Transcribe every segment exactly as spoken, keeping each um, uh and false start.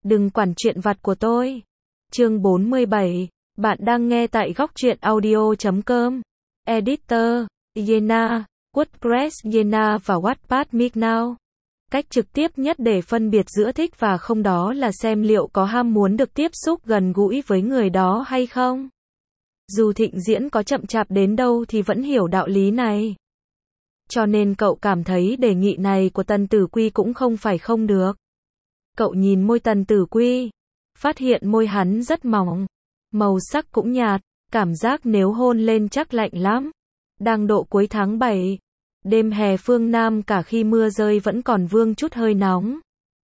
đừng quản chuyện vặt của tôi. Chương bốn mươi bảy, bạn đang nghe tại góc truyện audio chấm com. Editor, Yena, WordPress Yena và Wattpad Micnow. Cách trực tiếp nhất để phân biệt giữa thích và không đó là xem liệu có ham muốn được tiếp xúc gần gũi với người đó hay không. Dù Thịnh Diễn có chậm chạp đến đâu thì vẫn hiểu đạo lý này. Cho nên cậu cảm thấy đề nghị này của Tần Tử Quy cũng không phải không được. Cậu nhìn môi Tần Tử Quy, phát hiện môi hắn rất mỏng, màu sắc cũng nhạt, cảm giác nếu hôn lên chắc lạnh lắm. Đang độ cuối tháng bảy, đêm hè phương Nam cả khi mưa rơi vẫn còn vương chút hơi nóng.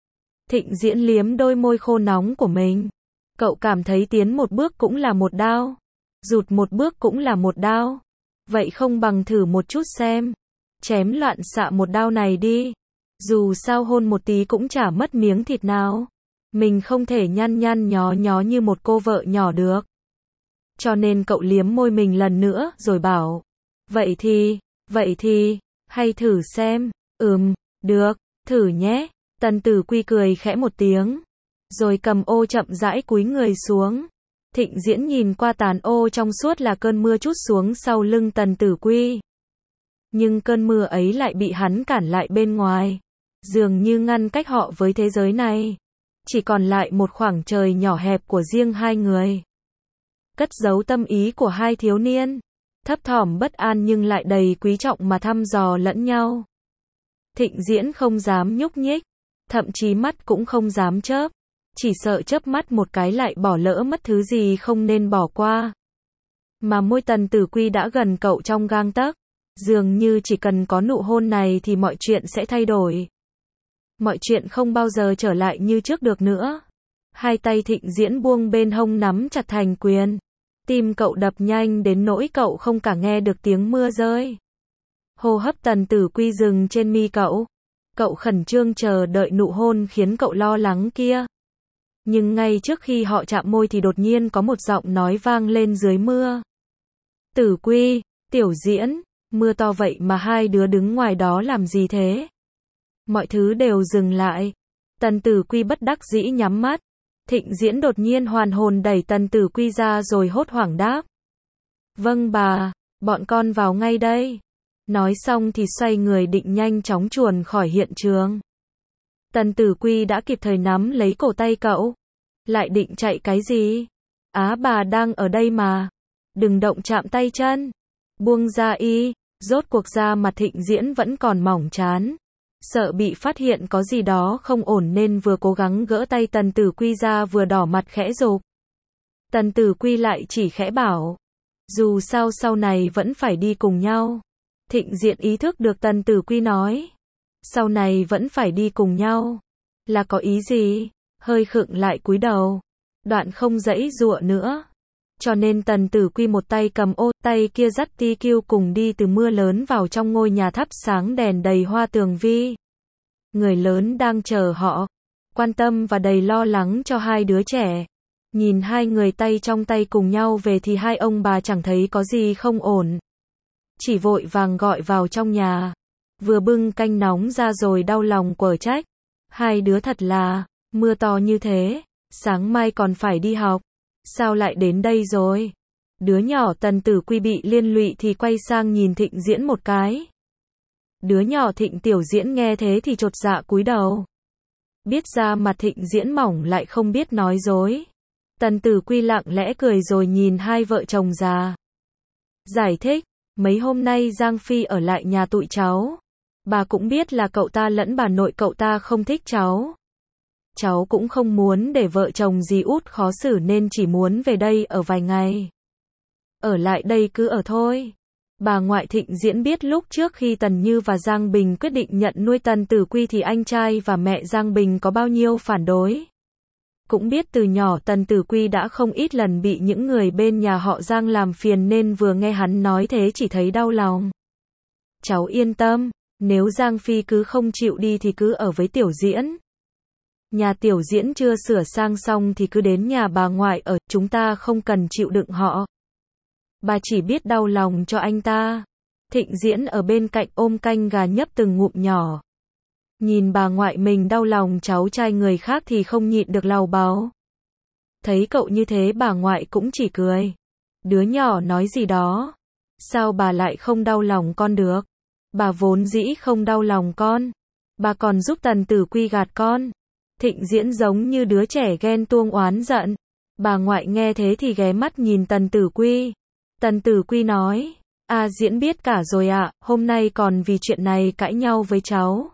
Thịnh Diễn liếm đôi môi khô nóng của mình. Cậu cảm thấy tiến một bước cũng là một đao, rụt một bước cũng là một đao. Vậy không bằng thử một chút xem. Chém loạn xạ một đao này đi. Dù sao hôn một tí cũng chả mất miếng thịt nào. Mình không thể nhăn nhăn nhó nhó như một cô vợ nhỏ được. Cho nên cậu liếm môi mình lần nữa rồi bảo. Vậy thì, vậy thì, hay thử xem. Ừm, được, thử nhé. Tần Tử Quy cười khẽ một tiếng. Rồi cầm ô chậm rãi cúi người xuống. Thịnh Diễn nhìn qua tàn ô trong suốt là cơn mưa trút xuống sau lưng Tần Tử Quy. Nhưng cơn mưa ấy lại bị hắn cản lại bên ngoài. Dường như ngăn cách họ với thế giới này. Chỉ còn lại một khoảng trời nhỏ hẹp của riêng hai người. Cất giấu tâm ý của hai thiếu niên. Thấp thỏm bất an nhưng lại đầy quý trọng mà thăm dò lẫn nhau. Thịnh Diễn không dám nhúc nhích. Thậm chí mắt cũng không dám chớp. Chỉ sợ chớp mắt một cái lại bỏ lỡ mất thứ gì không nên bỏ qua. Mà môi Tần Tử Quy đã gần cậu trong gang tấc. Dường như chỉ cần có nụ hôn này thì mọi chuyện sẽ thay đổi. Mọi chuyện không bao giờ trở lại như trước được nữa. Hai tay Thịnh Diễn buông bên hông nắm chặt thành quyền. Tim cậu đập nhanh đến nỗi cậu không cả nghe được tiếng mưa rơi. Hô hấp Tần Tử Quy dừng trên mi cậu. Cậu khẩn trương chờ đợi nụ hôn khiến cậu lo lắng kia. Nhưng ngay trước khi họ chạm môi thì đột nhiên có một giọng nói vang lên dưới mưa. Tử Quy, Tiểu Diễn, mưa to vậy mà hai đứa đứng ngoài đó làm gì thế? Mọi thứ đều dừng lại. Tần Tử Quy bất đắc dĩ nhắm mắt. Thịnh Diễn đột nhiên hoàn hồn đẩy Tần Tử Quy ra rồi hốt hoảng đáp. Vâng bà, bọn con vào ngay đây. Nói xong thì xoay người định nhanh chóng chuồn khỏi hiện trường. Tần Tử Quy đã kịp thời nắm lấy cổ tay cậu. Lại định chạy cái gì? Á bà đang ở đây mà. Đừng động chạm tay chân. Buông ra y. Rốt cuộc da mặt Thịnh Diễn vẫn còn mỏng chán. Sợ bị phát hiện có gì đó không ổn nên vừa cố gắng gỡ tay Tần Tử Quy ra vừa đỏ mặt khẽ rụp. Tần Tử Quy lại chỉ khẽ bảo. Dù sao sau này vẫn phải đi cùng nhau. Thịnh Diễn ý thức được Tần Tử Quy nói. Sau này vẫn phải đi cùng nhau. Là có ý gì? Hơi khựng lại cúi đầu. Đoạn không giãy giụa nữa. Cho nên Tần Tử Quy một tay cầm ô, tay kia dắt Ti Kiêu cùng đi từ mưa lớn vào trong ngôi nhà thắp sáng đèn đầy hoa tường vi. Người lớn đang chờ họ, quan tâm và đầy lo lắng cho hai đứa trẻ. Nhìn hai người tay trong tay cùng nhau về thì hai ông bà chẳng thấy có gì không ổn. Chỉ vội vàng gọi vào trong nhà. Vừa bưng canh nóng ra rồi đau lòng quở trách. Hai đứa thật là, mưa to như thế, sáng mai còn phải đi học. Sao lại đến đây rồi? Đứa nhỏ Tần Tử Quy bị liên lụy thì quay sang nhìn Thịnh Diễn một cái. Đứa nhỏ Thịnh Tiểu Diễn nghe thế thì chột dạ cúi đầu. Biết ra mặt Thịnh Diễn mỏng lại không biết nói dối. Tần Tử Quy lặng lẽ cười rồi nhìn hai vợ chồng già. Giải thích, mấy hôm nay Giang Phi ở lại nhà tụi cháu. Bà cũng biết là cậu ta lẫn bà nội cậu ta không thích cháu. Cháu cũng không muốn để vợ chồng dì út khó xử nên chỉ muốn về đây ở vài ngày. Ở lại đây cứ ở thôi. Bà ngoại Thịnh Diễn biết lúc trước khi Tần Như và Giang Bình quyết định nhận nuôi Tần Tử Quy thì anh trai và mẹ Giang Bình có bao nhiêu phản đối. Cũng biết từ nhỏ Tần Tử Quy đã không ít lần bị những người bên nhà họ Giang làm phiền nên vừa nghe hắn nói thế chỉ thấy đau lòng. Cháu yên tâm, nếu Giang Phi cứ không chịu đi thì cứ ở với Tiểu Diễn. Nhà Tiểu Diễn chưa sửa sang xong thì cứ đến nhà bà ngoại ở, chúng ta không cần chịu đựng họ. Bà chỉ biết đau lòng cho anh ta. Thịnh Diễn ở bên cạnh ôm canh gà nhấp từng ngụm nhỏ. Nhìn bà ngoại mình đau lòng cháu trai người khác thì không nhịn được lầu bầu. Thấy cậu như thế bà ngoại cũng chỉ cười. Đứa nhỏ nói gì đó. Sao bà lại không đau lòng con được? Bà vốn dĩ không đau lòng con. Bà còn giúp Tần Tử Quy gạt con. Thịnh Diễn giống như đứa trẻ ghen tuông oán giận. Bà ngoại nghe thế thì ghé mắt nhìn Tần Tử Quy. Tần Tử Quy nói, A Diễn biết cả rồi ạ, hôm nay còn vì chuyện này cãi nhau với cháu.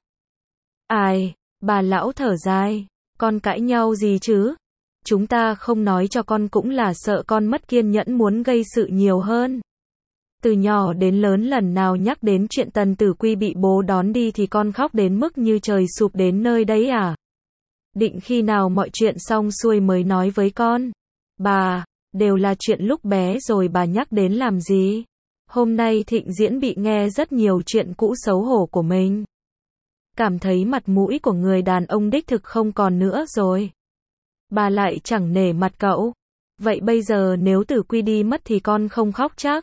Ai, bà lão thở dài, con cãi nhau gì chứ? Chúng ta không nói cho con cũng là sợ con mất kiên nhẫn muốn gây sự nhiều hơn. Từ nhỏ đến lớn lần nào nhắc đến chuyện Tần Tử Quy bị bố đón đi thì con khóc đến mức như trời sụp đến nơi đấy à? Định khi nào mọi chuyện xong xuôi mới nói với con? Bà, đều là chuyện lúc bé rồi bà nhắc đến làm gì? Hôm nay Thịnh Diễn bị nghe rất nhiều chuyện cũ xấu hổ của mình. Cảm thấy mặt mũi của người đàn ông đích thực không còn nữa rồi. Bà lại chẳng nể mặt cậu. Vậy bây giờ nếu Tử Quy đi mất thì con không khóc chắc?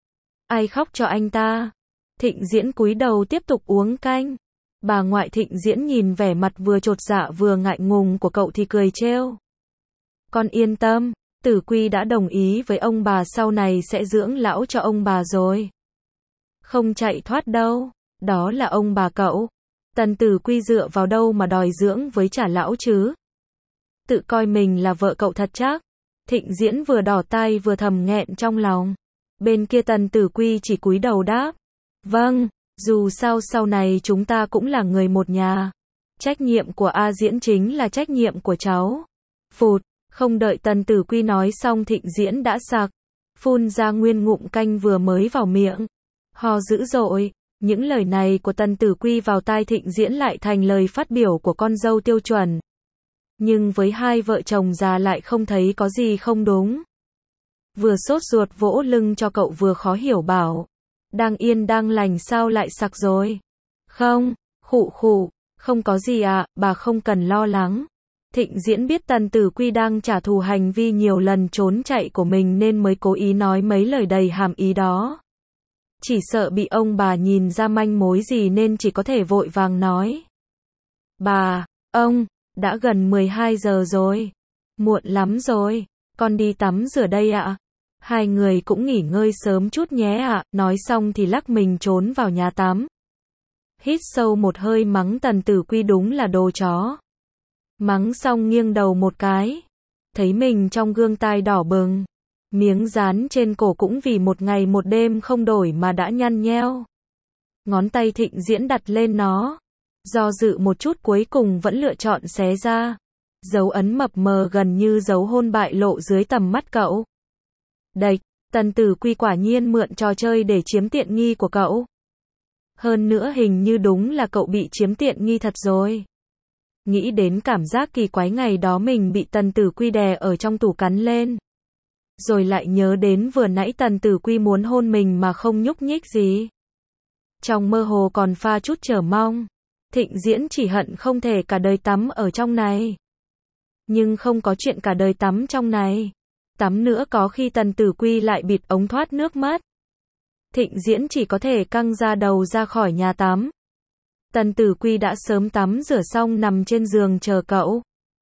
Ai khóc cho anh ta? Thịnh Diễn cúi đầu tiếp tục uống canh. Bà ngoại Thịnh Diễn nhìn vẻ mặt vừa chột dạ vừa ngại ngùng của cậu thì cười trêu. Con yên tâm, Tử Quy đã đồng ý với ông bà sau này sẽ dưỡng lão cho ông bà rồi. Không chạy thoát đâu, đó là ông bà cậu. Tần Tử Quy dựa vào đâu mà đòi dưỡng với trả lão chứ? Tự coi mình là vợ cậu thật chắc. Thịnh Diễn vừa đỏ tai vừa thầm nghẹn trong lòng. Bên kia Tần Tử Quy chỉ cúi đầu đáp. Vâng, dù sao sau này chúng ta cũng là người một nhà. Trách nhiệm của A Diễn chính là trách nhiệm của cháu. Phụt, không đợi Tần Tử Quy nói xong Thịnh Diễn đã sặc. Phun ra nguyên ngụm canh vừa mới vào miệng. Ho dữ dội. Những lời này của Tần Tử Quy vào tai Thịnh Diễn lại thành lời phát biểu của con dâu tiêu chuẩn. Nhưng với hai vợ chồng già lại không thấy có gì không đúng. Vừa sốt ruột vỗ lưng cho cậu vừa khó hiểu bảo. Đang yên đang lành sao lại sặc rồi? Không, khụ khụ, không có gì ạ, bà không cần lo lắng. Thịnh Diễn biết Tần Tử Quy đang trả thù hành vi nhiều lần trốn chạy của mình nên mới cố ý nói mấy lời đầy hàm ý đó. Chỉ sợ bị ông bà nhìn ra manh mối gì nên chỉ có thể vội vàng nói. Bà, ông, đã gần mười hai giờ rồi. Muộn lắm rồi, con đi tắm rửa đây ạ. Hai người cũng nghỉ ngơi sớm chút nhé ạ. Nói xong thì lắc mình trốn vào nhà tắm. Hít sâu một hơi mắng Tần Tử Quy đúng là đồ chó. Mắng xong nghiêng đầu một cái. Thấy mình trong gương tai đỏ bừng. Miếng dán trên cổ cũng vì một ngày một đêm không đổi mà đã nhăn nheo. Ngón tay Thịnh Diễn đặt lên nó. Do dự một chút cuối cùng vẫn lựa chọn xé ra. Dấu ấn mập mờ gần như dấu hôn bại lộ dưới tầm mắt cậu. Đệch, Tần Tử Quy quả nhiên mượn trò chơi để chiếm tiện nghi của cậu. Hơn nữa hình như đúng là cậu bị chiếm tiện nghi thật rồi. Nghĩ đến cảm giác kỳ quái ngày đó mình bị Tần Tử Quy đè ở trong tủ cắn lên. Rồi lại nhớ đến vừa nãy Tần Tử Quy muốn hôn mình mà không nhúc nhích gì. Trong mơ hồ còn pha chút chờ mong. Thịnh Diễn chỉ hận không thể cả đời tắm ở trong này. Nhưng không có chuyện cả đời tắm trong này. Tắm nữa có khi Tần Tử Quy lại bịt ống thoát nước mất. Thịnh Diễn chỉ có thể căng ra đầu ra khỏi nhà tắm. Tần Tử Quy đã sớm tắm rửa xong nằm trên giường chờ cậu.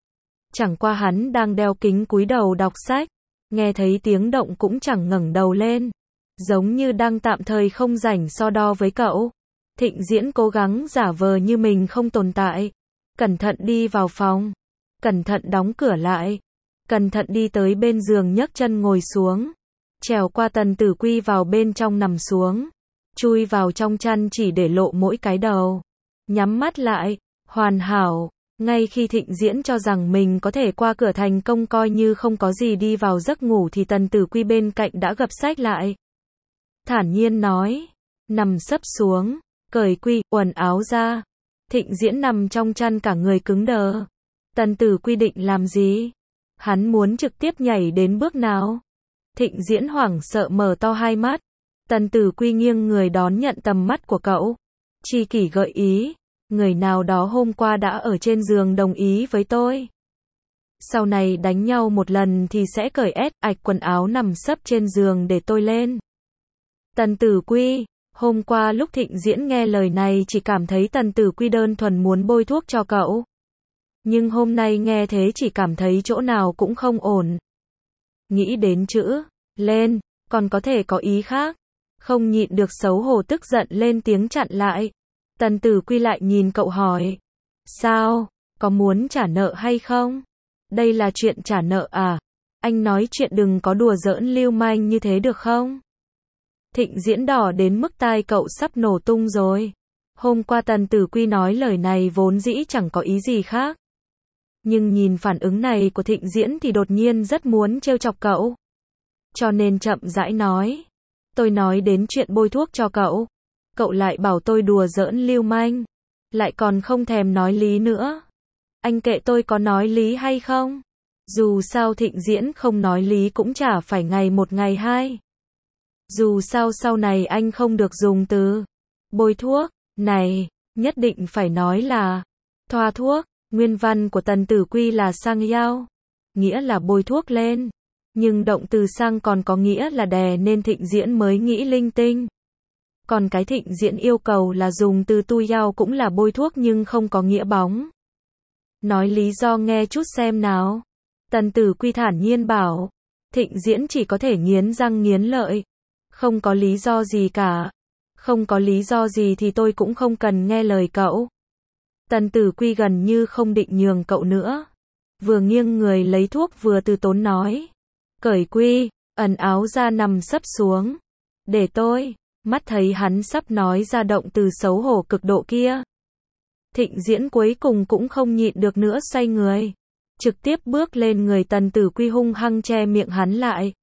Chẳng qua hắn đang đeo kính cúi đầu đọc sách. Nghe thấy tiếng động cũng chẳng ngẩng đầu lên. Giống như đang tạm thời không rảnh so đo với cậu. Thịnh Diễn cố gắng giả vờ như mình không tồn tại. Cẩn thận đi vào phòng. Cẩn thận đóng cửa lại. Cẩn thận đi tới bên giường nhấc chân ngồi xuống. Trèo qua Tần Tử Quy vào bên trong nằm xuống. Chui vào trong chăn chỉ để lộ mỗi cái đầu. Nhắm mắt lại. Hoàn hảo. Ngay khi Thịnh Diễn cho rằng mình có thể qua cửa thành công coi như không có gì đi vào giấc ngủ thì Tần Tử Quy bên cạnh đã gập sách lại. Thản nhiên nói. Nằm sấp xuống. Cởi quy, quần áo ra. Thịnh Diễn nằm trong chăn cả người cứng đờ. Tần Tử Quy định làm gì? Hắn muốn trực tiếp nhảy đến bước nào? Thịnh Diễn hoảng sợ mở to hai mắt. Tần Tử Quy nghiêng người đón nhận tầm mắt của cậu. Chi kỷ gợi ý. Người nào đó hôm qua đã ở trên giường đồng ý với tôi. Sau này đánh nhau một lần thì sẽ cởi ét ạch quần áo nằm sấp trên giường để tôi lên. Tần Tử Quy, Hôm qua lúc Thịnh Diễn nghe lời này chỉ cảm thấy Tần Tử Quy đơn thuần muốn bôi thuốc cho cậu. Nhưng hôm nay nghe thế chỉ cảm thấy chỗ nào cũng không ổn. Nghĩ đến chữ lên, còn có thể có ý khác. Không nhịn được xấu hổ tức giận lên tiếng chặn lại. Tần Tử Quy lại nhìn cậu hỏi. Sao, có muốn trả nợ hay không? Đây là chuyện trả nợ à? Anh nói chuyện đừng có đùa giỡn lưu manh như thế được không? Thịnh Diễn đỏ đến mức tai cậu sắp nổ tung rồi. Hôm qua Tần Tử Quy nói lời này vốn dĩ chẳng có ý gì khác. Nhưng nhìn phản ứng này của Thịnh Diễn thì đột nhiên rất muốn trêu chọc cậu. Cho nên chậm rãi nói. Tôi nói đến chuyện bôi thuốc cho cậu. Cậu lại bảo tôi đùa giỡn lưu manh. Lại còn không thèm nói lý nữa. Anh kệ tôi có nói lý hay không? Dù sao Thịnh Diễn không nói lý cũng chả phải ngày một ngày hai. Dù sao sau này anh không được dùng từ bôi thuốc này, nhất định phải nói là thoa thuốc. Nguyên văn của Tần Tử Quy là sang yao, nghĩa là bôi thuốc lên. Nhưng động từ sang còn có nghĩa là đè nên Thịnh Diễn mới nghĩ linh tinh. Còn cái Thịnh Diễn yêu cầu là dùng từ tu yao cũng là bôi thuốc nhưng không có nghĩa bóng. Nói lý do nghe chút xem nào. Tần Tử Quy thản nhiên bảo. Thịnh Diễn chỉ có thể nghiến răng nghiến lợi. Không có lý do gì cả. Không có lý do gì thì tôi cũng không cần nghe lời cậu. Tần Tử Quy gần như không định nhường cậu nữa. Vừa nghiêng người lấy thuốc vừa từ tốn nói. Cởi quy, ẩn áo ra nằm sấp xuống. Để tôi, mắt thấy hắn sắp nói ra động từ xấu hổ cực độ kia. Thịnh Diễn cuối cùng cũng không nhịn được nữa xoay người. Trực tiếp bước lên người Tần Tử Quy hung hăng che miệng hắn lại.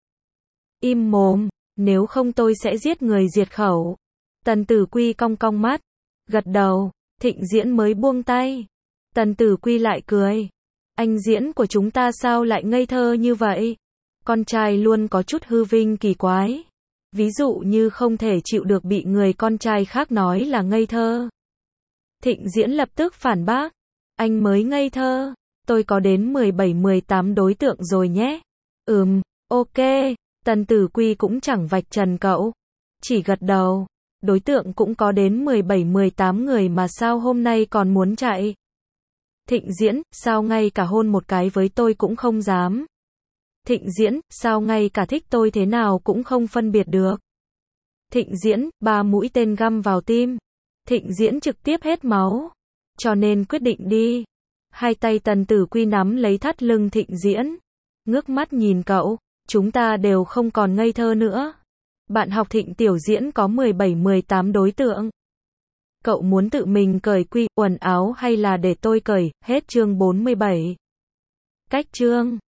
Im mồm, nếu không tôi sẽ giết người diệt khẩu. Tần Tử Quy cong cong mắt, gật đầu, Thịnh Diễn mới buông tay. Tần Tử Quy lại cười. Anh Diễn của chúng ta sao lại ngây thơ như vậy? Con trai luôn có chút hư vinh kỳ quái. Ví dụ như không thể chịu được bị người con trai khác nói là ngây thơ. Thịnh Diễn lập tức phản bác. Anh mới ngây thơ. Tôi có đến mười bảy mười tám đối tượng rồi nhé. Ừm, ok. Tần Tử Quy cũng chẳng vạch trần cậu. Chỉ gật đầu. Đối tượng cũng có đến mười bảy mười tám người mà sao hôm nay còn muốn chạy? Thịnh Diễn, sao ngay cả hôn một cái với tôi cũng không dám? Thịnh Diễn, sao ngay cả thích tôi thế nào cũng không phân biệt được? Thịnh Diễn, ba mũi tên găm vào tim. Thịnh Diễn trực tiếp hết máu. Cho nên quyết định đi. Hai tay Tần Tử Quy nắm lấy thắt lưng Thịnh Diễn. Ngước mắt nhìn cậu, chúng ta đều không còn ngây thơ nữa. Bạn học Thịnh Tiểu Diễn có mười bảy mười tám đối tượng. Cậu muốn tự mình cởi quy quần áo hay là để tôi cởi? Hết chương bốn mươi bảy. Cách chương